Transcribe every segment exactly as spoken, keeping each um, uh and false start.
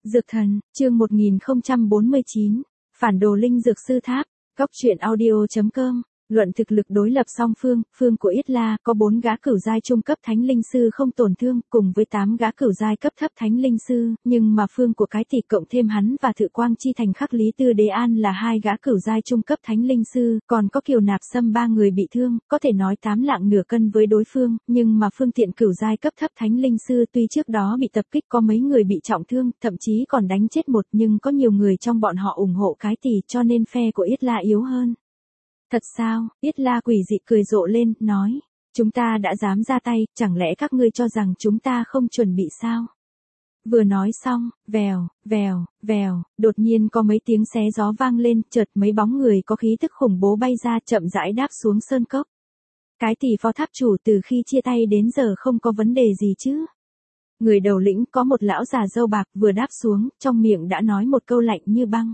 Dược thần, chương một nghìn không trăm bốn mươi chín, phản đồ linh dược sư tháp, góc truyện audio chấm com. Luận thực lực đối lập song phương, phương của Yết La có bốn gã cửu giai trung cấp thánh linh sư không tổn thương, cùng với tám gã cửu giai cấp thấp thánh linh sư, nhưng mà phương của cái tỷ cộng thêm hắn và Thự Quang Chi Thành Khắc Lý Tư Đế An là hai gã cửu giai trung cấp thánh linh sư, còn có Kiều Nạp Sâm ba người bị thương, có thể nói tám lạng nửa cân với đối phương, nhưng mà phương tiện cửu giai cấp thấp thánh linh sư tuy trước đó bị tập kích có mấy người bị trọng thương, thậm chí còn đánh chết một, nhưng có nhiều người trong bọn họ ủng hộ cái tỷ cho nên phe của Yết La yếu hơn. Thật sao? Yết La quỷ dị cười rộ lên, nói, chúng ta đã dám ra tay, chẳng lẽ các ngươi cho rằng chúng ta không chuẩn bị sao? Vừa nói xong, vèo, vèo, vèo, đột nhiên có mấy tiếng xé gió vang lên, chợt mấy bóng người có khí tức khủng bố bay ra chậm rãi đáp xuống sơn cốc. Cái tỷ phó tháp chủ từ khi chia tay đến giờ không có vấn đề gì chứ? Người đầu lĩnh có một lão già râu bạc vừa đáp xuống, trong miệng đã nói một câu lạnh như băng.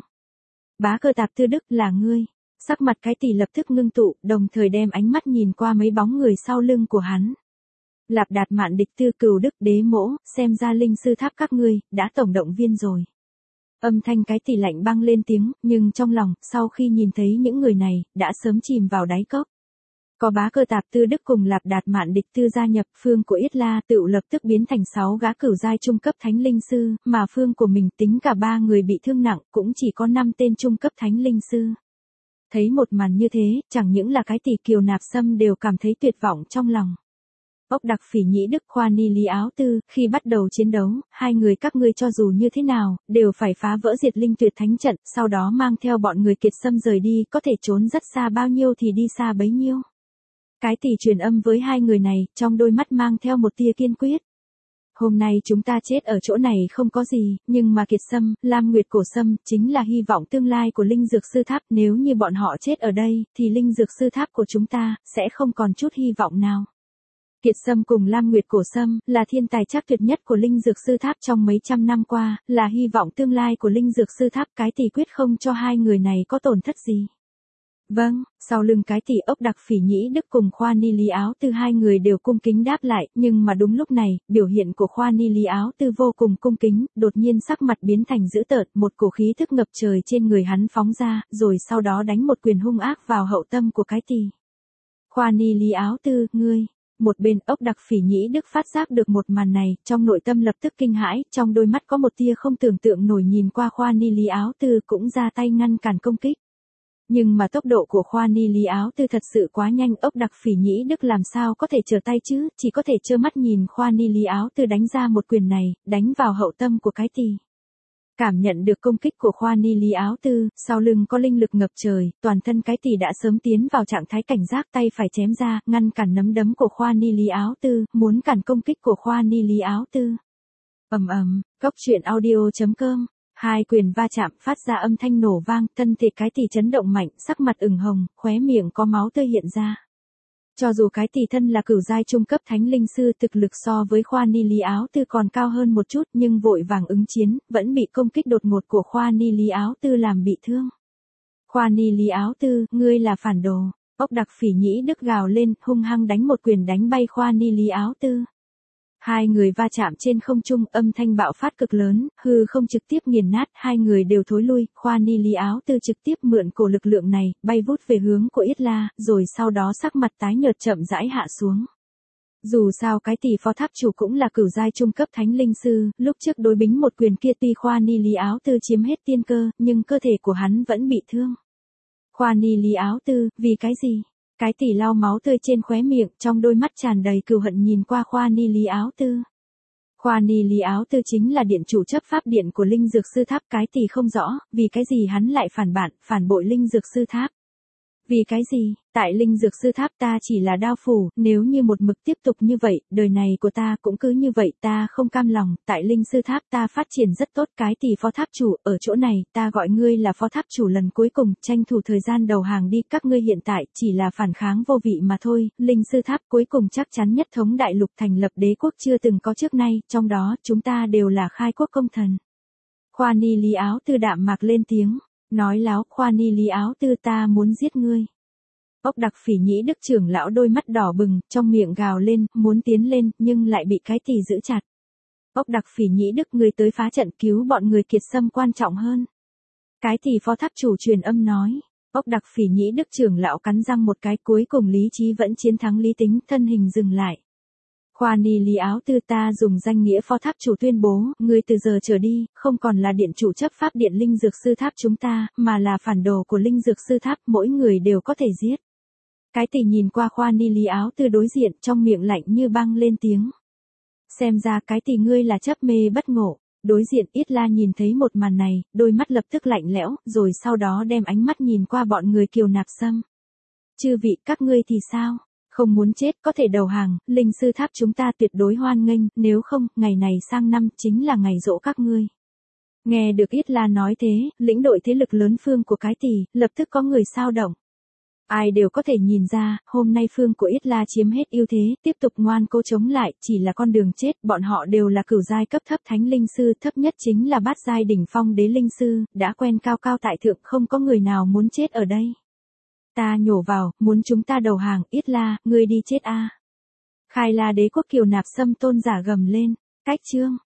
Bá Cơ Tạp Tư Đức là ngươi. Sắc mặt cái tỷ lập tức ngưng tụ, đồng thời đem ánh mắt nhìn qua mấy bóng người sau lưng của hắn. Lạp Đạt Mạn Địch Tư Cửu Đức Đế Mỗ, xem ra linh sư tháp các ngươi, đã tổng động viên rồi. Âm thanh cái tỷ lạnh băng lên tiếng, nhưng trong lòng, sau khi nhìn thấy những người này, đã sớm chìm vào đáy cốc. Có Bá Cơ Tạp Tư Đức cùng Lạp Đạt Mạn Địch Tư gia nhập, phương của Yết La tự lập tức biến thành sáu gã cửu giai trung cấp thánh linh sư, mà phương của mình tính cả ba người bị thương nặng, cũng chỉ có năm tên trung cấp thánh linh sư. Thấy một màn như thế, chẳng những là cái tỷ Kiều Nạp Sâm đều cảm thấy tuyệt vọng trong lòng. Ốc Đặc Phỉ Nhĩ Đức Khoa Ni Lý Áo Tư, khi bắt đầu chiến đấu, hai người các ngươi cho dù như thế nào, đều phải phá vỡ diệt linh tuyệt thánh trận, sau đó mang theo bọn người Kiệt Sâm rời đi, có thể trốn rất xa bao nhiêu thì đi xa bấy nhiêu. Cái tỷ truyền âm với hai người này, trong đôi mắt mang theo một tia kiên quyết. Hôm nay chúng ta chết ở chỗ này không có gì, nhưng mà Kiệt Sâm, Lam Nguyệt Cổ Sâm, chính là hy vọng tương lai của linh dược sư tháp, nếu như bọn họ chết ở đây, thì linh dược sư tháp của chúng ta, sẽ không còn chút hy vọng nào. Kiệt Sâm cùng Lam Nguyệt Cổ Sâm, là thiên tài chắc tuyệt nhất của linh dược sư tháp trong mấy trăm năm qua, là hy vọng tương lai của linh dược sư tháp, cái tỷ quyết không cho hai người này có tổn thất gì. Vâng, sau lưng cái tỷ Ốc Đặc Phỉ Nhĩ Đức cùng Khoa Ni Lý Áo Tư hai người đều cung kính đáp lại, nhưng mà đúng lúc này, biểu hiện của Khoa Ni Lý Áo Tư vô cùng cung kính, đột nhiên sắc mặt biến thành dữ tợn, một cổ khí thức ngập trời trên người hắn phóng ra, rồi sau đó đánh một quyền hung ác vào hậu tâm của cái tỷ. Khoa Ni Lý Áo Tư, ngươi. Một bên Ốc Đặc Phỉ Nhĩ Đức phát giác được một màn này, trong nội tâm lập tức kinh hãi, trong đôi mắt có một tia không tưởng tượng nổi nhìn qua Khoa Ni Lý Áo Tư cũng ra tay ngăn cản công kích. Nhưng mà tốc độ của Khoa Ni Lý Áo Tư thật sự quá nhanh, Ốc Đặc Phỉ Nhĩ Đức làm sao có thể trở tay chứ, chỉ có thể trơ mắt nhìn Khoa Ni Lý Áo Tư đánh ra một quyền này, đánh vào hậu tâm của cái tỷ. Cảm nhận được công kích của Khoa Ni Lý Áo Tư, sau lưng có linh lực ngập trời, toàn thân cái tỷ đã sớm tiến vào trạng thái cảnh giác, tay phải chém ra, ngăn cản nắm đấm của Khoa Ni Lý Áo Tư, muốn cản công kích của Khoa Ni Lý Áo Tư. Ầm ầm, góc truyện audio chấm com. Hai quyền va chạm phát ra âm thanh nổ vang, thân thể cái tỷ chấn động mạnh, sắc mặt ửng hồng, khóe miệng có máu tươi hiện ra. Cho dù cái tỷ thân là cửu giai trung cấp thánh linh sư, thực lực so với Khoa Ni Lý Áo Tư còn cao hơn một chút, nhưng vội vàng ứng chiến, vẫn bị công kích đột ngột của Khoa Ni Lý Áo Tư làm bị thương. Khoa Ni Lý Áo Tư, ngươi là phản đồ. Ốc Đặc Phỉ Nhĩ Đức gào lên, hung hăng đánh một quyền đánh bay Khoa Ni Lý Áo Tư. Hai người va chạm trên không trung, âm thanh bạo phát cực lớn, hư không trực tiếp nghiền nát, hai người đều thối lui, Khoa Ni Lý Áo Tư trực tiếp mượn cổ lực lượng này, bay vút về hướng của Yết La, rồi sau đó sắc mặt tái nhợt chậm rãi hạ xuống. Dù sao cái tỷ phó tháp chủ cũng là cửu giai trung cấp thánh linh sư, lúc trước đối bính một quyền kia tuy Khoa Ni Lý Áo Tư chiếm hết tiên cơ, nhưng cơ thể của hắn vẫn bị thương. Khoa Ni Lý Áo Tư, vì cái gì? Cái tỷ lau máu tươi trên khóe miệng, trong đôi mắt tràn đầy cừu hận nhìn qua Khoa Ni Lý Áo Tư. Khoa Ni Lý Áo Tư chính là điện chủ chấp pháp điện của linh dược sư tháp, cái tỷ không rõ, vì cái gì hắn lại phản bạn, phản bội linh dược sư tháp. Vì cái gì, tại linh dược sư tháp ta chỉ là đao phủ, nếu như một mực tiếp tục như vậy, đời này của ta cũng cứ như vậy, ta không cam lòng, tại linh sư tháp ta phát triển rất tốt, cái tỷ phó tháp chủ, ở chỗ này, ta gọi ngươi là phó tháp chủ lần cuối cùng, tranh thủ thời gian đầu hàng đi, các ngươi hiện tại, chỉ là phản kháng vô vị mà thôi, linh sư tháp cuối cùng chắc chắn nhất thống đại lục thành lập đế quốc chưa từng có trước nay, trong đó, chúng ta đều là khai quốc công thần. Khoa Ni Lý Áo Tư đạm mạc lên tiếng. Nói láo, Khoa Ni Lý Áo Tư, ta muốn giết ngươi. Ốc Đặc Phỉ Nhĩ Đức trưởng lão đôi mắt đỏ bừng, trong miệng gào lên, muốn tiến lên, nhưng lại bị cái tỷ giữ chặt. Ốc đặc Phỉ Nhĩ Đức người tới phá trận cứu bọn người Kiệt Sâm quan trọng hơn. Cái thì phó tháp chủ truyền âm nói. Ốc đặc Phỉ Nhĩ Đức trưởng lão cắn răng một cái, cuối cùng lý trí vẫn chiến thắng lý tính, thân hình dừng lại. Khoa ni Lý Áo Tư, ta dùng danh nghĩa phó tháp chủ tuyên bố, người từ giờ trở đi, không còn là điện chủ chấp pháp điện linh dược sư tháp chúng ta, mà là phản đồ của linh dược sư tháp, mỗi người đều có thể giết. Cái tỷ nhìn qua Khoa ni Lý Áo Tư đối diện, trong miệng lạnh như băng lên tiếng. Xem ra cái tỷ ngươi là chấp mê bất ngộ. Đối diện Yết La nhìn thấy một màn này, đôi mắt lập tức lạnh lẽo, rồi sau đó đem ánh mắt nhìn qua bọn người Kiều Nạp Sâm. Chư vị, các ngươi thì sao? Không muốn chết có thể đầu hàng, linh sư tháp chúng ta tuyệt đối hoan nghênh, nếu không, ngày này sang năm chính là ngày giỗ các ngươi. Nghe được Yết La nói thế, lĩnh đội thế lực lớn phương của cái tỷ, lập tức có người xao động. Ai đều có thể nhìn ra, hôm nay phương của Yết La chiếm hết ưu thế, tiếp tục ngoan cố chống lại, chỉ là con đường chết, bọn họ đều là cửu giai cấp thấp thánh linh sư, thấp nhất chính là bát giai đỉnh phong đế linh sư, đã quen cao cao tại thượng, không có người nào muốn chết ở đây. Ta nhổ vào, muốn chúng ta đầu hàng, Yết La, ngươi đi chết a. Khai La đế quốc Kiều Nạp Sâm tôn giả gầm lên, cách chương.